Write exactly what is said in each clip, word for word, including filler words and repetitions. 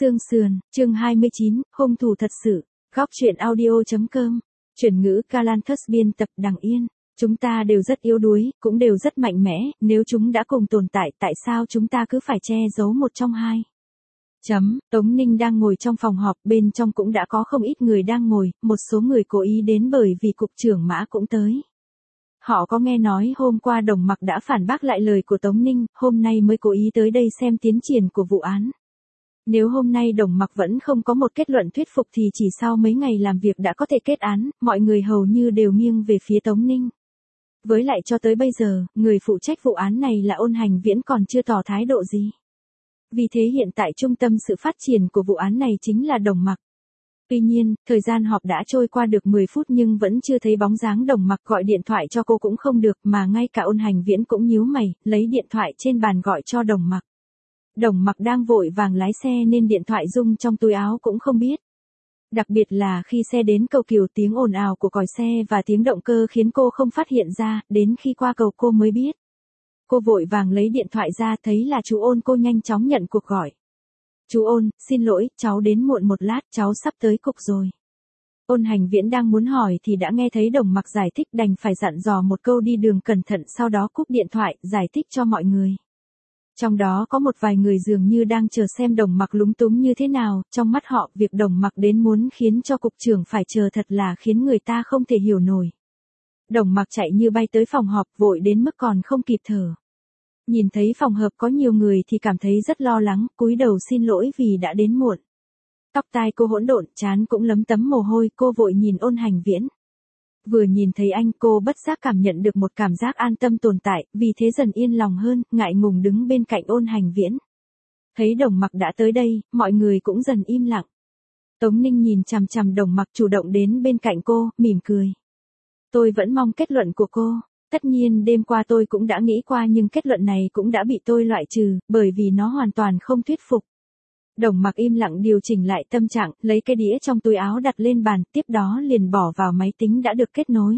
Xương sườn, chương hai mươi chín, hung thủ thật sự. Góc truyện audio.com. Chuyển ngữ Calanthus biên tập Đằng Yên. Chúng ta đều rất yếu đuối, cũng đều rất mạnh mẽ, nếu chúng đã cùng tồn tại tại sao chúng ta cứ phải che giấu một trong hai. Chấm, Tống Ninh đang ngồi trong phòng họp, bên trong cũng đã có không ít người đang ngồi, một số người cố ý đến bởi vì cục trưởng Mã cũng tới. Họ có nghe nói hôm qua Đồng Mặc đã phản bác lại lời của Tống Ninh, hôm nay mới cố ý tới đây xem tiến triển của vụ án. Nếu hôm nay Đồng Mặc vẫn không có một kết luận thuyết phục thì chỉ sau mấy ngày làm việc đã có thể kết án, mọi người hầu như đều nghiêng về phía Tống Ninh. Với lại cho tới bây giờ, người phụ trách vụ án này là Ôn Hành Viễn còn chưa tỏ thái độ gì. Vì thế hiện tại trung tâm sự phát triển của vụ án này chính là Đồng Mặc. Tuy nhiên, thời gian họp đã trôi qua được mười phút nhưng vẫn chưa thấy bóng dáng Đồng Mặc, gọi điện thoại cho cô cũng không được, mà ngay cả Ôn Hành Viễn cũng nhíu mày, lấy điện thoại trên bàn gọi cho Đồng Mặc. Đồng Mặc đang vội vàng lái xe nên điện thoại rung trong túi áo cũng không biết. Đặc biệt là khi xe đến cầu Kiều, tiếng ồn ào của còi xe và tiếng động cơ khiến cô không phát hiện ra, đến khi qua cầu cô mới biết. Cô vội vàng lấy điện thoại ra, thấy là chú Ôn, cô nhanh chóng nhận cuộc gọi. Chú Ôn, xin lỗi, cháu đến muộn một lát, cháu sắp tới cục rồi. Ôn Hành Viễn đang muốn hỏi thì đã nghe thấy Đồng Mặc giải thích, đành phải dặn dò một câu đi đường cẩn thận, sau đó cúp điện thoại, giải thích cho mọi người. Trong đó có một vài người dường như đang chờ xem Đồng Mặc lúng túng như thế nào, trong mắt họ, việc Đồng Mặc đến muốn khiến cho cục trưởng phải chờ thật là khiến người ta không thể hiểu nổi. Đồng Mặc chạy như bay tới phòng họp, vội đến mức còn không kịp thở. Nhìn thấy phòng họp có nhiều người thì cảm thấy rất lo lắng, cúi đầu xin lỗi vì đã đến muộn. Tóc tai cô hỗn độn, trán cũng lấm tấm mồ hôi, cô vội nhìn Ôn Hành Viễn. Vừa nhìn thấy anh, cô bất giác cảm nhận được một cảm giác an tâm tồn tại, vì thế dần yên lòng hơn, ngại ngùng đứng bên cạnh Ôn Hành Viễn. Thấy Đồng Mặc đã tới đây, mọi người cũng dần im lặng. Tống Ninh nhìn chằm chằm Đồng Mặc, chủ động đến bên cạnh cô, mỉm cười. Tôi vẫn mong kết luận của cô. Tất nhiên đêm qua tôi cũng đã nghĩ qua nhưng kết luận này cũng đã bị tôi loại trừ, bởi vì nó hoàn toàn không thuyết phục. Đồng Mặc im lặng điều chỉnh lại tâm trạng, lấy cái đĩa trong túi áo đặt lên bàn, tiếp đó liền bỏ vào máy tính đã được kết nối.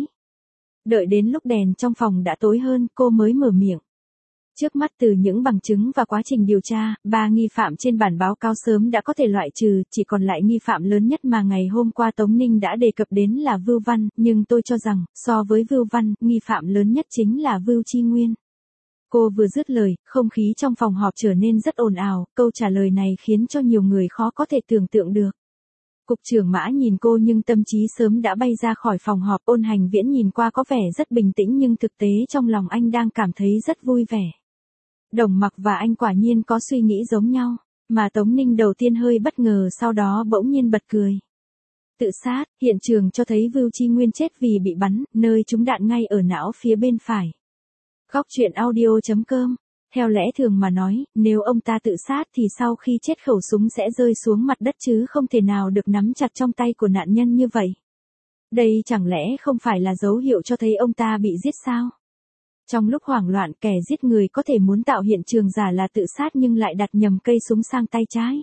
Đợi đến lúc đèn trong phòng đã tối hơn, cô mới mở miệng. Trước mắt từ những bằng chứng và quá trình điều tra, ba nghi phạm trên bản báo cáo sớm đã có thể loại trừ, chỉ còn lại nghi phạm lớn nhất mà ngày hôm qua Tống Ninh đã đề cập đến là Vưu Văn, nhưng tôi cho rằng, so với Vưu Văn, nghi phạm lớn nhất chính là Vưu Chi Nguyên. Cô vừa dứt lời, không khí trong phòng họp trở nên rất ồn ào, câu trả lời này khiến cho nhiều người khó có thể tưởng tượng được. Cục trưởng Mã nhìn cô nhưng tâm trí sớm đã bay ra khỏi phòng họp. Ôn Hành Viễn nhìn qua có vẻ rất bình tĩnh nhưng thực tế trong lòng anh đang cảm thấy rất vui vẻ. Đồng Mặc và anh quả nhiên có suy nghĩ giống nhau, mà Tống Ninh đầu tiên hơi bất ngờ, sau đó bỗng nhiên bật cười. Tự sát, hiện trường cho thấy Vưu Chi Nguyên chết vì bị bắn, nơi trúng đạn ngay ở não phía bên phải. Góc truyện audio.com. Theo lẽ thường mà nói, nếu ông ta tự sát thì sau khi chết khẩu súng sẽ rơi xuống mặt đất chứ không thể nào được nắm chặt trong tay của nạn nhân như vậy. Đây chẳng lẽ không phải là dấu hiệu cho thấy ông ta bị giết sao? Trong lúc hoảng loạn, kẻ giết người có thể muốn tạo hiện trường giả là tự sát nhưng lại đặt nhầm cây súng sang tay trái.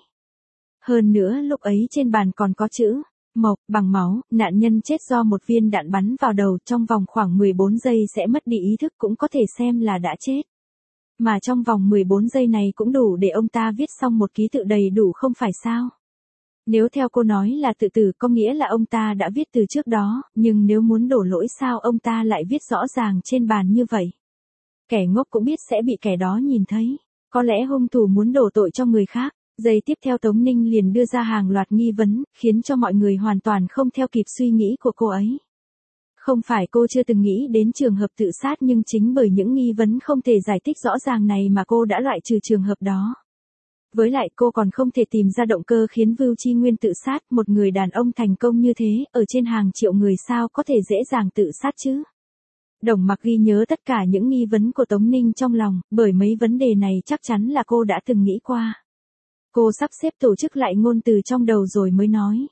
Hơn nữa lúc ấy trên bàn còn có chữ Mộc, bằng máu, nạn nhân chết do một viên đạn bắn vào đầu, trong vòng khoảng mười bốn giây sẽ mất đi ý thức, cũng có thể xem là đã chết. Mà trong vòng mười bốn giây này cũng đủ để ông ta viết xong một ký tự đầy đủ không phải sao? Nếu theo cô nói là tự tử có nghĩa là ông ta đã viết từ trước đó, nhưng nếu muốn đổ lỗi sao ông ta lại viết rõ ràng trên bàn như vậy? Kẻ ngốc cũng biết sẽ bị kẻ đó nhìn thấy. Có lẽ hung thủ muốn đổ tội cho người khác. Giây tiếp theo Tống Ninh liền đưa ra hàng loạt nghi vấn, khiến cho mọi người hoàn toàn không theo kịp suy nghĩ của cô ấy. Không phải cô chưa từng nghĩ đến trường hợp tự sát nhưng chính bởi những nghi vấn không thể giải thích rõ ràng này mà cô đã loại trừ trường hợp đó. Với lại cô còn không thể tìm ra động cơ khiến Vưu Chi Nguyên tự sát, một người đàn ông thành công như thế, ở trên hàng triệu người sao có thể dễ dàng tự sát chứ? Đồng Mặc ghi nhớ tất cả những nghi vấn của Tống Ninh trong lòng, bởi mấy vấn đề này chắc chắn là cô đã từng nghĩ qua. Cô sắp xếp tổ chức lại ngôn từ trong đầu rồi mới nói.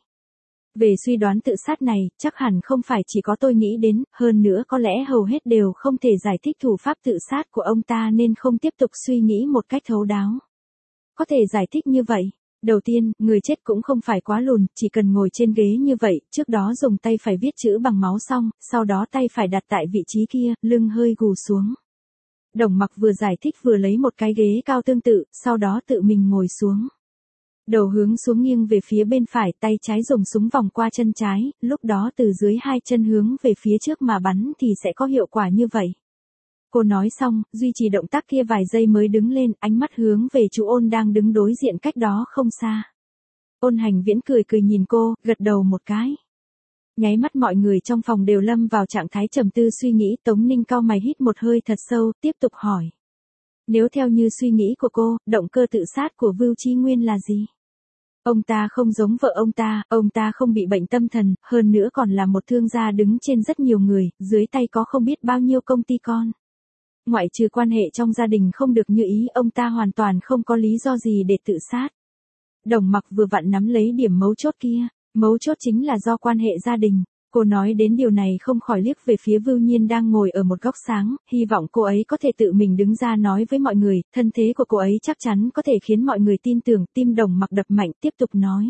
Về suy đoán tự sát này, chắc hẳn không phải chỉ có tôi nghĩ đến, hơn nữa có lẽ hầu hết đều không thể giải thích thủ pháp tự sát của ông ta nên không tiếp tục suy nghĩ một cách thấu đáo. Có thể giải thích như vậy. Đầu tiên, người chết cũng không phải quá lùn, chỉ cần ngồi trên ghế như vậy, trước đó dùng tay phải viết chữ bằng máu xong, sau đó tay phải đặt tại vị trí kia, lưng hơi gù xuống. Đồng Mặc vừa giải thích vừa lấy một cái ghế cao tương tự, sau đó tự mình ngồi xuống. Đầu hướng xuống nghiêng về phía bên phải, tay trái dùng súng vòng qua chân trái, lúc đó từ dưới hai chân hướng về phía trước mà bắn thì sẽ có hiệu quả như vậy. Cô nói xong, duy trì động tác kia vài giây mới đứng lên, ánh mắt hướng về chú Ôn đang đứng đối diện cách đó không xa. Ôn Hành Viễn cười cười nhìn cô, gật đầu một cái. Nháy mắt mọi người trong phòng đều lâm vào trạng thái trầm tư suy nghĩ. Tống Ninh cau mày hít một hơi thật sâu, tiếp tục hỏi. Nếu theo như suy nghĩ của cô, động cơ tự sát của Vưu Chi Nguyên là gì? Ông ta không giống vợ ông ta, ông ta không bị bệnh tâm thần, hơn nữa còn là một thương gia đứng trên rất nhiều người, dưới tay có không biết bao nhiêu công ty con. Ngoại trừ quan hệ trong gia đình không được như ý, ông ta hoàn toàn không có lý do gì để tự sát. Đồng Mặc vừa vặn nắm lấy điểm mấu chốt kia, mấu chốt chính là do quan hệ gia đình. Cô nói đến điều này không khỏi liếc về phía Vưu Nhiên đang ngồi ở một góc sáng, hy vọng cô ấy có thể tự mình đứng ra nói với mọi người, thân thế của cô ấy chắc chắn có thể khiến mọi người tin tưởng. Tim Đồng Mặc đập mạnh, tiếp tục nói.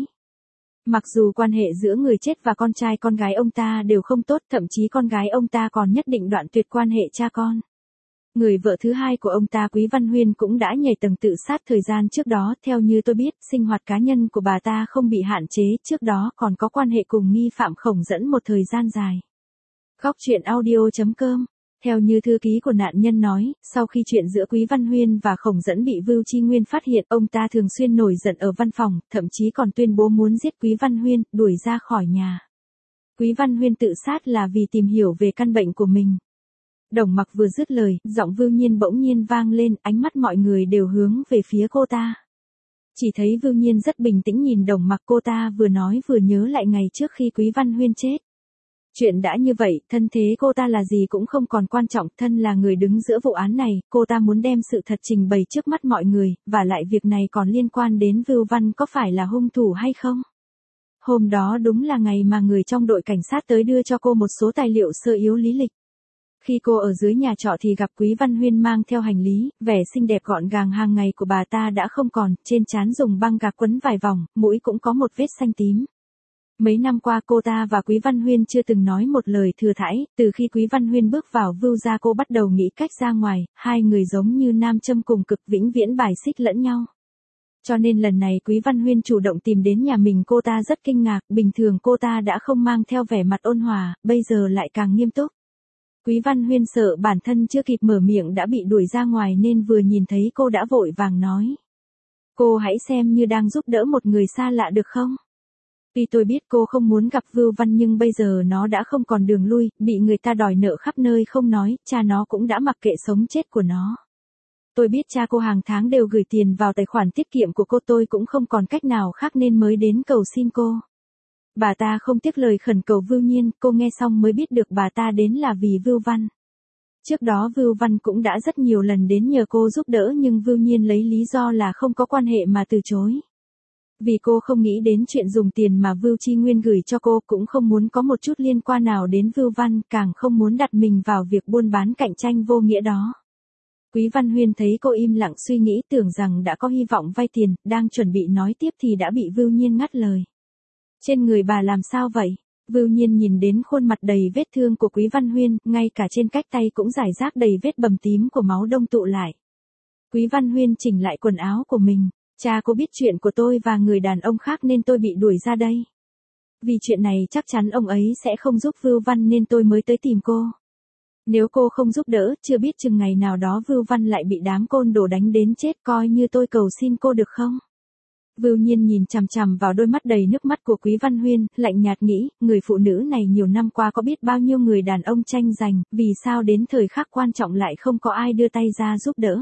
Mặc dù quan hệ giữa người chết và con trai con gái ông ta đều không tốt, thậm chí con gái ông ta còn nhất định đoạn tuyệt quan hệ cha con. Người vợ thứ hai của ông ta Quý Văn Huyên cũng đã nhảy tầng tự sát thời gian trước đó, theo như tôi biết, sinh hoạt cá nhân của bà ta không bị hạn chế, trước đó còn có quan hệ cùng nghi phạm Khổng Dẫn một thời gian dài. Góc truyện audio chấm com. Theo như thư ký của nạn nhân nói, sau khi chuyện giữa Quý Văn Huyên và Khổng Dẫn bị Vưu Chi Nguyên phát hiện, ông ta thường xuyên nổi giận ở văn phòng, thậm chí còn tuyên bố muốn giết Quý Văn Huyên, đuổi ra khỏi nhà. Quý Văn Huyên tự sát là vì tìm hiểu về căn bệnh của mình. Đồng Mặc vừa dứt lời, giọng Vưu Nhiên bỗng nhiên vang lên, ánh mắt mọi người đều hướng về phía cô ta. Chỉ thấy Vưu Nhiên rất bình tĩnh nhìn Đồng Mặc, cô ta vừa nói vừa nhớ lại ngày trước khi Quý Văn Huyên chết. Chuyện đã như vậy, thân thế cô ta là gì cũng không còn quan trọng, thân là người đứng giữa vụ án này, cô ta muốn đem sự thật trình bày trước mắt mọi người, và lại việc này còn liên quan đến Vưu Văn có phải là hung thủ hay không. Hôm đó đúng là ngày mà người trong đội cảnh sát tới đưa cho cô một số tài liệu sơ yếu lý lịch. Khi cô ở dưới nhà trọ thì gặp Quý Văn Huyên mang theo hành lý, vẻ xinh đẹp gọn gàng hàng ngày của bà ta đã không còn, trên trán dùng băng gạc quấn vài vòng, mũi cũng có một vết xanh tím. Mấy năm qua cô ta và Quý Văn Huyên chưa từng nói một lời thừa thãi, từ khi Quý Văn Huyên bước vào Vưu gia cô bắt đầu nghĩ cách ra ngoài, hai người giống như nam châm cùng cực vĩnh viễn bài xích lẫn nhau. Cho nên lần này Quý Văn Huyên chủ động tìm đến nhà mình cô ta rất kinh ngạc, bình thường cô ta đã không mang theo vẻ mặt ôn hòa, bây giờ lại càng nghiêm túc. Quý Văn Huyên sợ bản thân chưa kịp mở miệng đã bị đuổi ra ngoài nên vừa nhìn thấy cô đã vội vàng nói. Cô hãy xem như đang giúp đỡ một người xa lạ được không? Tuy tôi biết cô không muốn gặp Vưu Văn nhưng bây giờ nó đã không còn đường lui, bị người ta đòi nợ khắp nơi không nói, cha nó cũng đã mặc kệ sống chết của nó. Tôi biết cha cô hàng tháng đều gửi tiền vào tài khoản tiết kiệm của cô, tôi cũng không còn cách nào khác nên mới đến cầu xin cô. Bà ta không tiếc lời khẩn cầu Vưu Nhiên, cô nghe xong mới biết được bà ta đến là vì Vưu Văn. Trước đó Vưu Văn cũng đã rất nhiều lần đến nhờ cô giúp đỡ nhưng Vưu Nhiên lấy lý do là không có quan hệ mà từ chối. Vì cô không nghĩ đến chuyện dùng tiền mà Vưu Chi Nguyên gửi cho cô, cũng không muốn có một chút liên quan nào đến Vưu Văn, càng không muốn đặt mình vào việc buôn bán cạnh tranh vô nghĩa đó. Quý Văn Huyên thấy cô im lặng suy nghĩ tưởng rằng đã có hy vọng vay tiền, đang chuẩn bị nói tiếp thì đã bị Vưu Nhiên ngắt lời. Trên người bà làm sao vậy? Vưu Nhiên nhìn đến khuôn mặt đầy vết thương của Quý Văn Huyên, ngay cả trên cách tay cũng rải rác đầy vết bầm tím của máu đông tụ lại. Quý Văn Huyên chỉnh lại quần áo của mình. Cha cô biết chuyện của tôi và người đàn ông khác nên tôi bị đuổi ra đây. Vì chuyện này chắc chắn ông ấy sẽ không giúp Vưu Văn nên tôi mới tới tìm cô. Nếu cô không giúp đỡ, chưa biết chừng ngày nào đó Vưu Văn lại bị đám côn đồ đánh đến chết, coi như tôi cầu xin cô được không? Vưu Nhiên nhìn chằm chằm vào đôi mắt đầy nước mắt của Quý Văn Huyên, lạnh nhạt nghĩ, người phụ nữ này nhiều năm qua có biết bao nhiêu người đàn ông tranh giành, vì sao đến thời khắc quan trọng lại không có ai đưa tay ra giúp đỡ?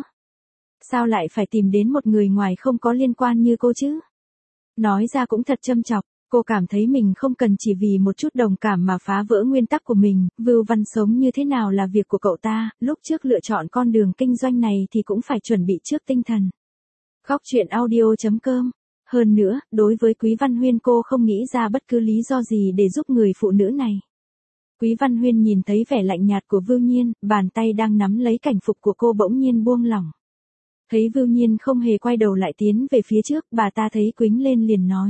Sao lại phải tìm đến một người ngoài không có liên quan như cô chứ? Nói ra cũng thật châm chọc, cô cảm thấy mình không cần chỉ vì một chút đồng cảm mà phá vỡ nguyên tắc của mình, Vưu Văn sống như thế nào là việc của cậu ta, lúc trước lựa chọn con đường kinh doanh này thì cũng phải chuẩn bị trước tinh thần. Góc truyện audio chấm com. Hơn nữa, đối với Quý Văn Huyên cô không nghĩ ra bất cứ lý do gì để giúp người phụ nữ này. Quý Văn Huyên nhìn thấy vẻ lạnh nhạt của Vưu Nhiên, bàn tay đang nắm lấy cảnh phục của cô bỗng nhiên buông lỏng. Thấy Vưu Nhiên không hề quay đầu lại tiến về phía trước, bà ta thấy quĩnh lên liền nói.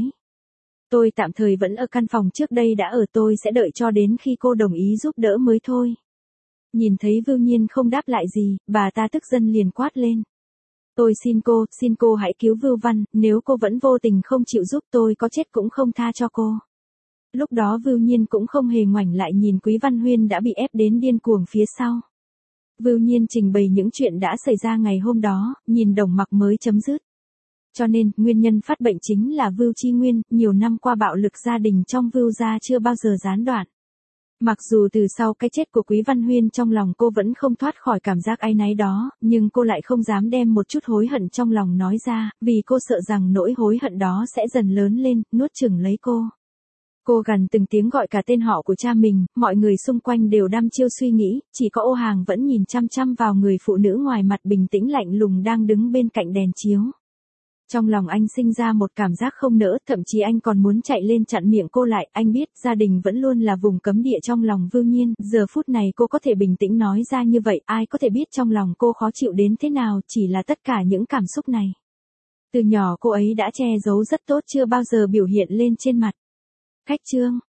Tôi tạm thời vẫn ở căn phòng trước đây đã ở, tôi sẽ đợi cho đến khi cô đồng ý giúp đỡ mới thôi. Nhìn thấy Vưu Nhiên không đáp lại gì, bà ta tức giận liền quát lên. Tôi xin cô, xin cô hãy cứu Vưu Văn, nếu cô vẫn vô tình không chịu giúp tôi có chết cũng không tha cho cô. Lúc đó Vưu Nhiên cũng không hề ngoảnh lại nhìn Quý Văn Huyên đã bị ép đến điên cuồng phía sau. Vưu Nhiên trình bày những chuyện đã xảy ra ngày hôm đó, nhìn Đồng Mặc mới chấm dứt. Cho nên, nguyên nhân phát bệnh chính là Vưu Chi Nguyên, nhiều năm qua bạo lực gia đình trong Vưu gia chưa bao giờ gián đoạn. Mặc dù từ sau cái chết của Quý Văn Huyên trong lòng cô vẫn không thoát khỏi cảm giác áy náy đó, nhưng cô lại không dám đem một chút hối hận trong lòng nói ra, vì cô sợ rằng nỗi hối hận đó sẽ dần lớn lên, nuốt chửng lấy cô. Cô gằn từng tiếng gọi cả tên họ của cha mình, mọi người xung quanh đều đăm chiêu suy nghĩ, chỉ có Ô Hàng vẫn nhìn chăm chăm vào người phụ nữ ngoài mặt bình tĩnh lạnh lùng đang đứng bên cạnh đèn chiếu. Trong lòng anh sinh ra một cảm giác không nỡ, thậm chí anh còn muốn chạy lên chặn miệng cô lại, anh biết gia đình vẫn luôn là vùng cấm địa trong lòng Vưu Nhiên, giờ phút này cô có thể bình tĩnh nói ra như vậy, ai có thể biết trong lòng cô khó chịu đến thế nào, chỉ là tất cả những cảm xúc này. Từ nhỏ cô ấy đã che giấu rất tốt chưa bao giờ biểu hiện lên trên mặt. Khách trương